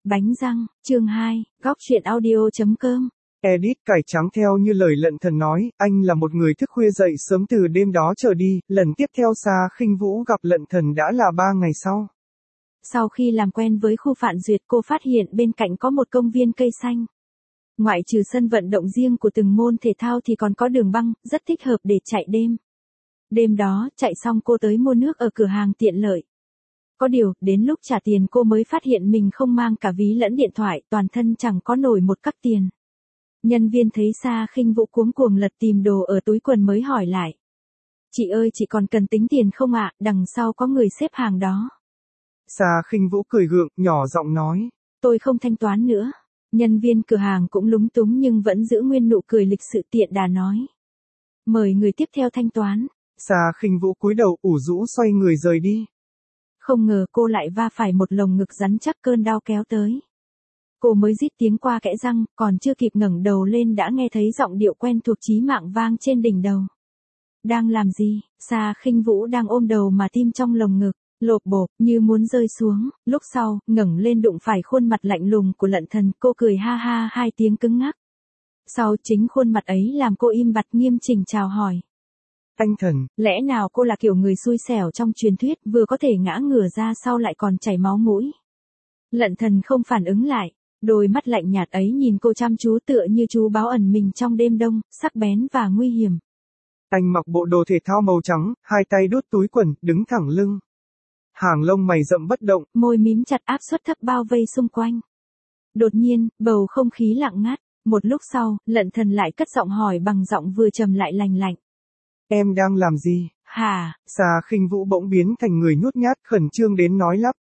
Bánh răng, chương 2, góc truyện audio.com. Edit cải trắng theo như lời Lận Thần nói, anh là một người thức khuya dậy sớm từ đêm đó trở đi, lần tiếp theo Sa Khinh Vũ gặp Lận Thần đã là 3 ngày sau. Sau khi làm quen với khu Phạn Duyệt, cô phát hiện bên cạnh có một công viên cây xanh. Ngoại trừ sân vận động riêng của từng môn thể thao thì còn có đường băng, rất thích hợp để chạy đêm. Đêm đó, chạy xong cô tới mua nước ở cửa hàng tiện lợi. Có điều, đến lúc trả tiền cô mới phát hiện mình không mang cả ví lẫn điện thoại, toàn thân chẳng có nổi một cắc tiền. Nhân viên thấy Sa Khinh Vũ cuống cuồng lật tìm đồ ở túi quần mới hỏi lại. Chị ơi, chị còn cần tính tiền không ạ? Đằng sau có người xếp hàng đó. Sa Khinh Vũ cười gượng, nhỏ giọng nói. Tôi không thanh toán nữa. Nhân viên cửa hàng cũng lúng túng nhưng vẫn giữ nguyên nụ cười lịch sự tiện đà nói. Mời người tiếp theo thanh toán. Sa Khinh Vũ cúi đầu ủ rũ xoay người rời đi. Không ngờ cô lại va phải một lồng ngực rắn chắc, cơn đau kéo tới. Cô mới rít tiếng qua kẽ răng, còn chưa kịp ngẩng đầu lên đã nghe thấy giọng điệu quen thuộc chí mạng vang trên đỉnh đầu. Đang làm gì? Sa Khinh Vũ đang ôm đầu mà tim trong lồng ngực lộp bộp như muốn rơi xuống, lúc sau, ngẩng lên đụng phải khuôn mặt lạnh lùng của Lận Thần, cô cười ha ha hai tiếng cứng ngắc. Sau chính khuôn mặt ấy làm cô im bặt nghiêm chỉnh chào hỏi. Anh Thần, lẽ nào cô là kiểu người xui xẻo trong truyền thuyết, vừa có thể ngã ngửa ra sau lại còn chảy máu mũi? Lận Thần không phản ứng lại, đôi mắt lạnh nhạt ấy nhìn cô chăm chú tựa như chú báo ẩn mình trong đêm đông, sắc bén và nguy hiểm. Anh mặc bộ đồ thể thao màu trắng, hai tay đút túi quần, đứng thẳng lưng. Hàng lông mày rậm bất động, môi mím chặt, áp suất thấp bao vây xung quanh. Đột nhiên, bầu không khí lặng ngắt, một lúc sau, Lận Thần lại cất giọng hỏi bằng giọng vừa trầm lại lành lạnh. Em đang làm gì? Hả? Sa Khinh Vũ bỗng biến thành người nhút nhát, khẩn trương đến nói lắp.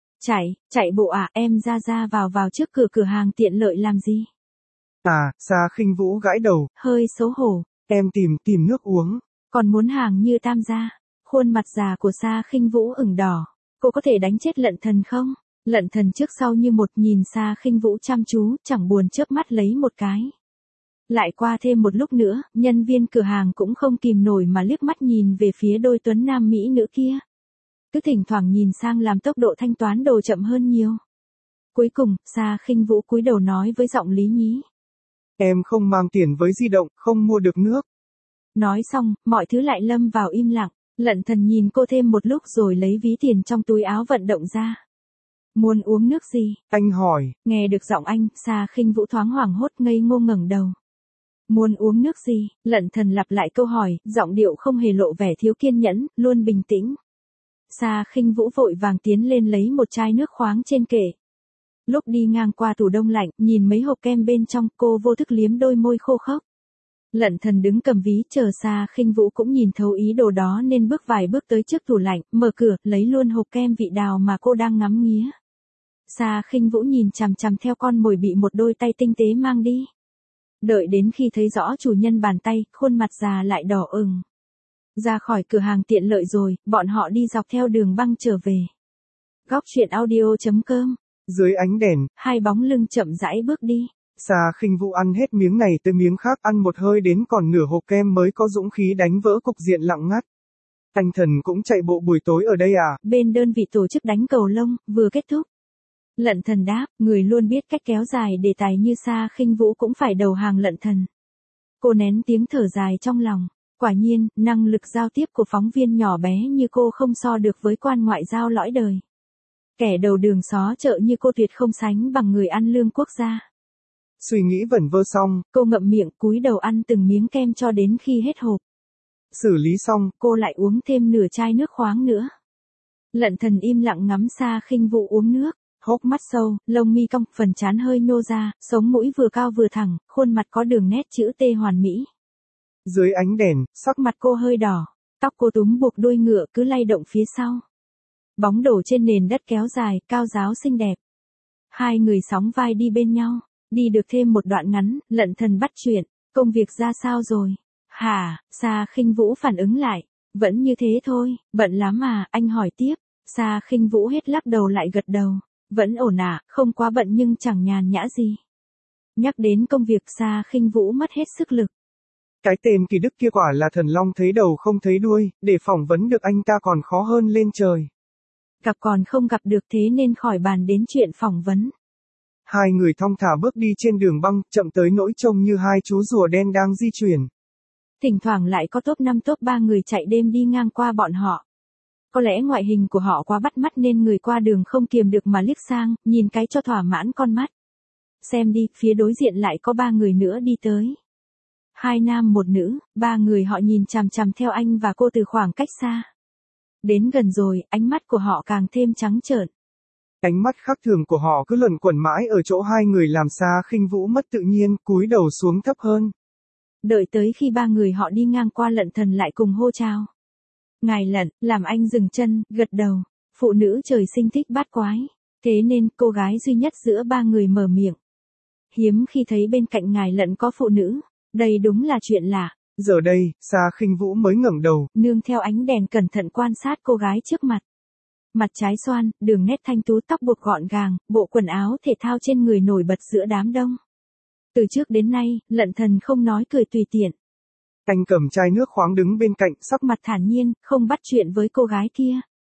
Chạy bộ à? Em ra vào trước cửa hàng tiện lợi làm gì? À, Sa Khinh Vũ gãi đầu, hơi xấu hổ. Em tìm nước uống. Còn muốn hàng như tam gia? Khuôn mặt già của Sa Khinh Vũ ửng đỏ. Cô có thể đánh chết Lận Thần không? Lận Thần trước sau như một nhìn Sa Khinh Vũ chăm chú, chẳng buồn chớp mắt lấy một cái. Lại qua thêm một lúc nữa, nhân viên cửa hàng cũng không kìm nổi mà liếc mắt nhìn về phía đôi tuấn nam mỹ nữ kia. Cứ thỉnh thoảng nhìn sang làm tốc độ thanh toán đồ chậm hơn nhiều. Cuối cùng, Sa Khinh Vũ cúi đầu nói với giọng lý nhí. Em không mang tiền với di động, không mua được nước. Nói xong, mọi thứ lại lâm vào im lặng. Lận Thần nhìn cô thêm một lúc rồi lấy ví tiền trong túi áo vận động ra. Muốn uống nước gì? Anh hỏi. Nghe được giọng anh, Sa Khinh Vũ thoáng hoảng hốt ngây ngô ngẩng đầu. Muốn uống nước gì? Lận Thần lặp lại câu hỏi, giọng điệu không hề lộ vẻ thiếu kiên nhẫn, luôn bình tĩnh. Sa Khinh Vũ vội vàng tiến lên lấy một chai nước khoáng trên kệ. Lúc đi ngang qua tủ đông lạnh, nhìn mấy hộp kem bên trong, cô vô thức liếm đôi môi khô khốc. Lận Thần đứng cầm ví chờ Sa Khinh Vũ cũng nhìn thấu ý đồ đó nên bước vài bước tới trước tủ lạnh, mở cửa, lấy luôn hộp kem vị đào mà cô đang ngắm nghía. Sa Khinh Vũ nhìn chằm chằm theo con mồi bị một đôi tay tinh tế mang đi. Đợi đến khi thấy rõ chủ nhân bàn tay, khuôn mặt già lại đỏ ửng. Ra khỏi cửa hàng tiện lợi rồi, bọn họ đi dọc theo đường băng trở về. Góc truyện audio.com. Dưới ánh đèn, hai bóng lưng chậm rãi bước đi. Sa Khinh Vũ ăn hết miếng này tới miếng khác, ăn một hơi đến còn nửa hộp kem mới có dũng khí đánh vỡ cục diện lặng ngắt. Anh Thần cũng chạy bộ buổi tối ở đây à? Bên đơn vị tổ chức đánh cầu lông, vừa kết thúc. Lận Thần đáp, người luôn biết cách kéo dài đề tài như Sa Khinh Vũ cũng phải đầu hàng Lận Thần. Cô nén tiếng thở dài trong lòng. Quả nhiên, năng lực giao tiếp của phóng viên nhỏ bé như cô không so được với quan ngoại giao lõi đời. Kẻ đầu đường xó chợ như cô tuyệt không sánh bằng người ăn lương quốc gia. Suy nghĩ vẩn vơ xong, cô ngậm miệng cúi đầu ăn từng miếng kem cho đến khi hết hộp. Xử lý xong, cô lại uống thêm nửa chai nước khoáng nữa. Lận Thần im lặng ngắm Sa Khinh Vũ uống nước, hốc mắt sâu, lông mi cong, phần trán hơi nhô ra, sống mũi vừa cao vừa thẳng, khuôn mặt có đường nét chữ T hoàn mỹ. Dưới ánh đèn, sắc mặt cô hơi đỏ, tóc cô túm buộc đuôi ngựa cứ lay động phía sau. Bóng đổ trên nền đất kéo dài, cao ráo xinh đẹp. Hai người sóng vai đi bên nhau, đi được thêm một đoạn ngắn, Lận Thần bắt chuyện, công việc ra sao rồi? Hả? Sa Khinh Vũ phản ứng lại, vẫn như thế thôi, bận lắm à? Anh hỏi tiếp. Sa Khinh Vũ hết lắc đầu lại gật đầu, vẫn ổn à, không quá bận nhưng chẳng nhàn nhã gì. Nhắc đến công việc, Sa Khinh Vũ mất hết sức lực. Cái tên Kỳ Đức kia quả là thần long thấy đầu không thấy đuôi, để phỏng vấn được anh ta còn khó hơn lên trời. Gặp còn không gặp được thế nên khỏi bàn đến chuyện phỏng vấn. Hai người thong thả bước đi trên đường băng, chậm tới nỗi trông như hai chú rùa đen đang di chuyển. Thỉnh thoảng lại có top 5 top 3 người chạy đêm đi ngang qua bọn họ. Có lẽ ngoại hình của họ quá bắt mắt nên người qua đường không kiềm được mà liếc sang, nhìn cái cho thỏa mãn con mắt. Xem đi, phía đối diện lại có 3 người nữa đi tới. 2 nam 1 nữ, 3 người họ nhìn chằm chằm theo anh và cô từ khoảng cách xa. Đến gần rồi, ánh mắt của họ càng thêm trắng trợn. Ánh mắt khác thường của họ cứ luẩn quẩn mãi ở chỗ hai người làm Sa Khinh Vũ mất tự nhiên, cúi đầu xuống thấp hơn. Đợi tới khi 3 người họ đi ngang qua Lận Thần lại cùng hô chào. Ngài Lận, làm anh dừng chân, gật đầu. Phụ nữ trời sinh thích bát quái. Thế nên cô gái duy nhất giữa 3 người mở miệng. Hiếm khi thấy bên cạnh ngài Lận có phụ nữ. Đây đúng là chuyện lạ. Giờ đây, Sa Khinh Vũ mới ngẩng đầu, nương theo ánh đèn cẩn thận quan sát cô gái trước mặt. Mặt trái xoan, đường nét thanh tú, tóc buộc gọn gàng, bộ quần áo thể thao trên người nổi bật giữa đám đông. Từ trước đến nay, Lận Thần không nói cười tùy tiện. Anh cầm chai nước khoáng đứng bên cạnh, Sắc mặt thản nhiên, không bắt chuyện với cô gái kia.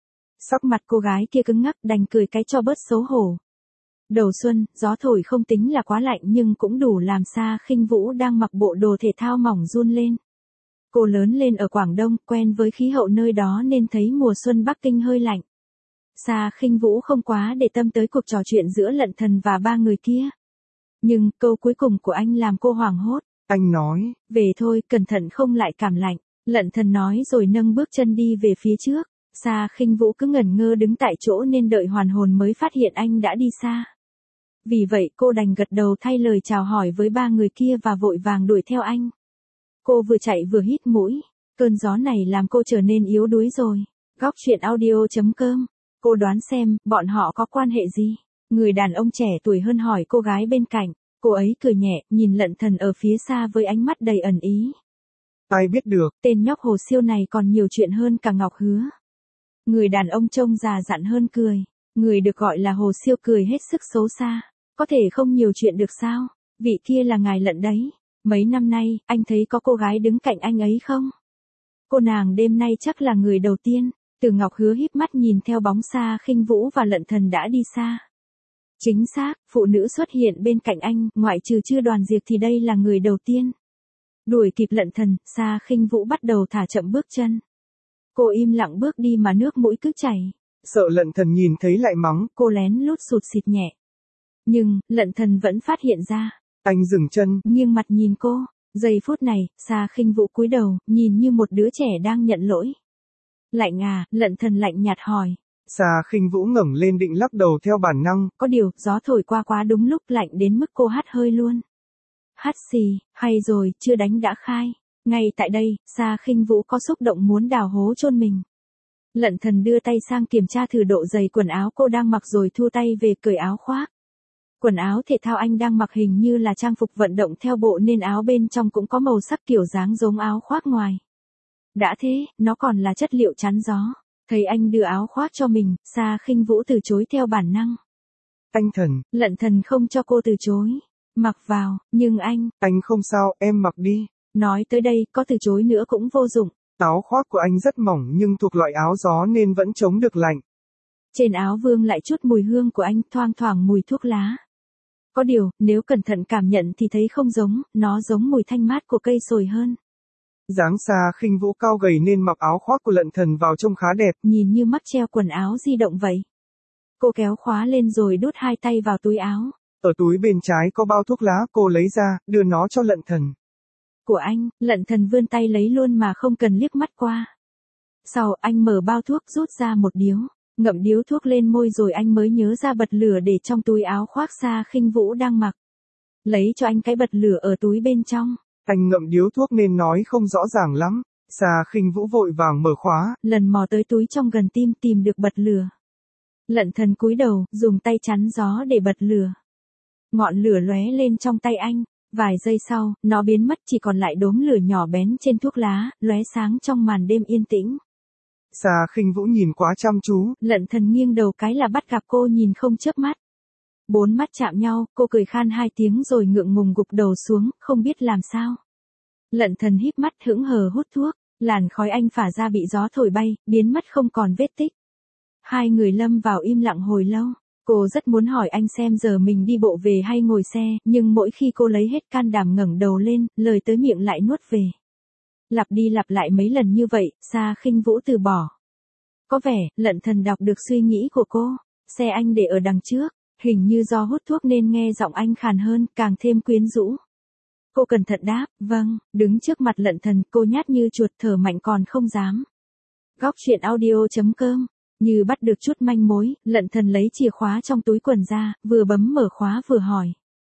Sắc mặt cô gái kia cứng ngắc, đành cười cái cho bớt xấu hổ. Đầu xuân, gió thổi không tính là quá lạnh nhưng cũng đủ làm Sa Khinh Vũ đang mặc bộ đồ thể thao mỏng run lên. Cô lớn lên ở Quảng Đông, quen với khí hậu nơi đó nên thấy mùa xuân Bắc Kinh hơi lạnh. Sa Khinh Vũ không quá để tâm tới cuộc trò chuyện giữa Lận Thần và 3 người kia. Nhưng câu cuối cùng của anh làm cô hoảng hốt. Anh nói, về thôi, cẩn thận không lại cảm lạnh. Lận Thần nói rồi nâng bước chân đi về phía trước. Sa Khinh Vũ cứ ngẩn ngơ đứng tại chỗ nên đợi hoàn hồn mới phát hiện anh đã đi xa. Vì vậy cô đành gật đầu thay lời chào hỏi với 3 người kia và vội vàng đuổi theo anh. Cô vừa chạy vừa hít mũi. Cơn gió này làm cô trở nên yếu đuối rồi. Góc truyện audio.com. Cô đoán xem, bọn họ có quan hệ gì? Người đàn ông trẻ tuổi hơn hỏi cô gái bên cạnh. Cô ấy cười nhẹ, nhìn Lận Thần ở phía xa với ánh mắt đầy ẩn ý. Ai biết được. Tên nhóc Hồ Siêu này còn nhiều chuyện hơn cả Ngọc Hứa. Người đàn ông trông già dặn hơn cười. Người được gọi là Hồ Siêu cười hết sức xấu xa. Có thể không nhiều chuyện được sao? Vị kia là ngài Lận đấy. Mấy năm nay, anh thấy có cô gái đứng cạnh anh ấy không? Cô nàng đêm nay chắc là người đầu tiên. Từ Ngọc Hứa híp mắt nhìn theo bóng Sa Khinh Vũ và Lận Thần đã đi xa. Chính xác, phụ nữ xuất hiện bên cạnh anh, ngoại trừ Chư Đoàn Diệp thì đây là người đầu tiên. Đuổi kịp Lận Thần, Sa Khinh Vũ bắt đầu thả chậm bước chân. Cô im lặng bước đi mà nước mũi cứ chảy. Sợ Lận Thần nhìn thấy lại mắng. Cô lén lút sụt xịt nhẹ. Nhưng, Lận Thần vẫn phát hiện ra. Anh dừng chân, nghiêng mặt nhìn cô. Giây phút này, Sa Khinh Vũ cúi đầu, nhìn như một đứa trẻ đang nhận lỗi. Lạnh à, Lận Thần lạnh nhạt hỏi. Sa Khinh Vũ ngẩng lên định lắc đầu theo bản năng. Có điều, gió thổi qua quá đúng lúc, lạnh đến mức cô hắt hơi luôn. Hắt xì, hay rồi, chưa đánh đã khai. Ngay tại đây, Sa Khinh Vũ có xúc động muốn đào hố chôn mình. Lận Thần đưa tay sang kiểm tra thử độ dày quần áo cô đang mặc rồi thu tay về cởi áo khoác. Quần áo thể thao anh đang mặc hình như là trang phục vận động theo bộ nên áo bên trong cũng có màu sắc kiểu dáng giống áo khoác ngoài. Đã thế, nó còn là chất liệu chắn gió. Thấy anh đưa áo khoác cho mình, Sa Khinh Vũ từ chối theo bản năng. Anh Thần. Lận Thần không cho cô từ chối. Mặc vào, nhưng anh không sao, em mặc đi. Nói tới đây, có từ chối nữa cũng vô dụng. Áo khoác của anh rất mỏng nhưng thuộc loại áo gió nên vẫn chống được lạnh. Trên áo vương lại chút mùi hương của anh, thoang thoảng mùi thuốc lá. Có điều, nếu cẩn thận cảm nhận thì thấy không giống, nó giống mùi thanh mát của cây sồi hơn. Dáng Sa Khinh Vũ cao gầy nên mặc áo khoác của Lận Thần vào trông khá đẹp. Nhìn như mắc treo quần áo di động vậy. Cô kéo khóa lên rồi đút 2 tay vào túi áo. Ở túi bên trái có bao thuốc lá, cô lấy ra, đưa nó cho Lận Thần. Của anh, Lận Thần vươn tay lấy luôn mà không cần liếc mắt qua. Sau anh mở bao thuốc rút ra một điếu, ngậm điếu thuốc lên môi rồi anh mới nhớ ra bật lửa để trong túi áo khoác Sa Khinh Vũ đang mặc. Lấy cho anh cái bật lửa ở túi bên trong. Anh ngậm điếu thuốc nên nói không rõ ràng lắm. Sa Khinh Vũ vội vàng mở khóa. Lần mò tới túi trong gần tim tìm được bật lửa. Lận Thần cúi đầu, dùng tay chắn gió để bật lửa. Ngọn lửa lóe lên trong tay anh. Vài giây sau, nó biến mất chỉ còn lại đốm lửa nhỏ bén trên thuốc lá, lóe sáng trong màn đêm yên tĩnh. Sa Khinh Vũ nhìn quá chăm chú. Lận Thần nghiêng đầu cái là bắt gặp cô nhìn không chớp mắt. 4 mắt chạm nhau, cô cười khan 2 tiếng rồi ngượng ngùng gục đầu xuống, không biết làm sao. Lận Thần híp mắt hững hờ hút thuốc, làn khói anh phả ra bị gió thổi bay, biến mất không còn vết tích. Hai người lâm vào im lặng hồi lâu. Cô rất muốn hỏi anh xem giờ mình đi bộ về hay ngồi xe, nhưng mỗi khi cô lấy hết can đảm ngẩng đầu lên, lời tới miệng lại nuốt về. Lặp đi lặp lại mấy lần như vậy, Sa Khinh Vũ từ bỏ. Có vẻ, Lận Thần đọc được suy nghĩ của cô. Xe anh để ở đằng trước, hình như do hút thuốc nên nghe giọng anh khàn hơn, càng thêm quyến rũ. Cô cẩn thận đáp, vâng, đứng trước mặt Lận Thần, cô nhát như chuột thở mạnh còn không dám. Góc truyện audio.com. Như bắt được chút manh mối, Lận Thần lấy chìa khóa trong túi quần ra, vừa bấm mở khóa vừa hỏi.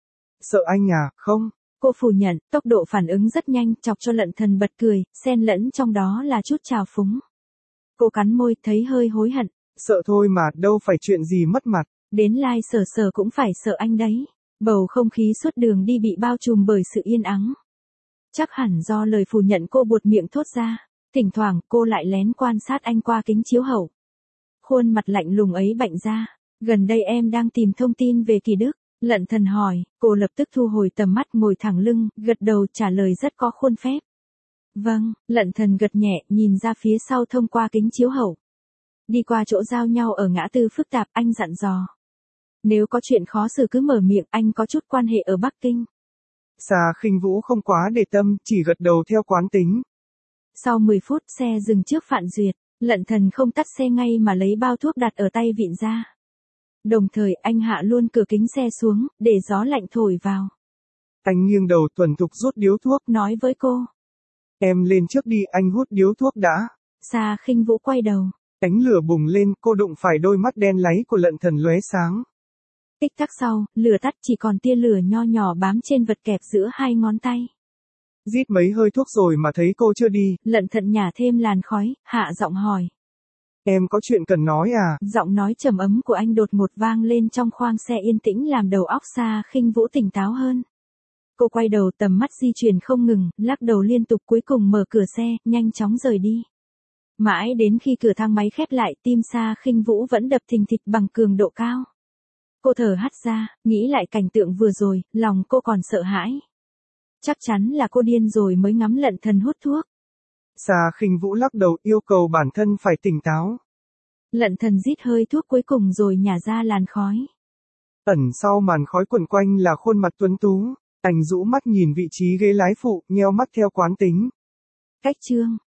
Sợ anh à, không? Cô phủ nhận, tốc độ phản ứng rất nhanh, chọc cho Lận Thần bật cười, xen lẫn trong đó là chút trào phúng. Cô cắn môi, thấy hơi hối hận. Sợ thôi mà, đâu phải chuyện gì mất mặt. Đến lai sở cũng phải sợ anh đấy. Bầu không khí suốt đường đi bị bao trùm bởi sự yên ắng. Chắc hẳn do lời phủ nhận cô buột miệng thốt ra. Thỉnh thoảng cô lại lén quan sát anh qua kính chiếu hậu. Khuôn mặt lạnh lùng ấy bạnh ra. Gần đây em đang tìm thông tin về Kỳ Đức. Lận Thần hỏi, cô lập tức thu hồi tầm mắt ngồi thẳng lưng, gật đầu trả lời rất có khuôn phép. Vâng, Lận Thần gật nhẹ, nhìn ra phía sau thông qua kính chiếu hậu. Đi qua chỗ giao nhau ở ngã tư phức tạp, anh dặn dò. Nếu có chuyện khó xử cứ mở miệng, anh có chút quan hệ ở Bắc Kinh. Sa Khinh Vũ không quá để tâm, chỉ gật đầu theo quán tính. Sau 10 phút xe dừng trước Phạn Duyệt, Lận Thần không tắt xe ngay mà lấy bao thuốc đặt ở tay vịn ra. Đồng thời anh hạ luôn cửa kính xe xuống, để gió lạnh thổi vào. Anh nghiêng đầu thuần thục rút điếu thuốc, nói với cô. Em lên trước đi, anh hút điếu thuốc đã. Sa Khinh Vũ quay đầu. Ánh lửa bùng lên, cô đụng phải đôi mắt đen láy của Lận Thần lóe sáng. Tích tắc sau, lửa tắt chỉ còn tia lửa nho nhỏ bám trên vật kẹp giữa hai ngón tay. Rít mấy hơi thuốc rồi mà thấy cô chưa đi. Lận Thần nhả thêm làn khói, hạ giọng hỏi. Em có chuyện cần nói à? Giọng nói trầm ấm của anh đột ngột vang lên trong khoang xe yên tĩnh làm đầu óc Sa Khinh Vũ tỉnh táo hơn. Cô quay đầu tầm mắt di chuyển không ngừng, lắc đầu liên tục cuối cùng mở cửa xe, nhanh chóng rời đi. Mãi đến khi cửa thang máy khép lại, tim Sa Khinh Vũ vẫn đập thình thịch bằng cường độ cao. Cô thở hắt ra, nghĩ lại cảnh tượng vừa rồi, lòng cô còn sợ hãi. Chắc chắn là cô điên rồi mới ngắm Lận Thần hút thuốc. Sa Khinh Vũ lắc đầu yêu cầu bản thân phải tỉnh táo. Lận Thần rít hơi thuốc cuối cùng rồi nhả ra làn khói. Ẩn sau màn khói quần quanh là khuôn mặt tuấn tú. Anh rũ mắt nhìn vị trí ghế lái phụ, nheo mắt theo quán tính. Cách chương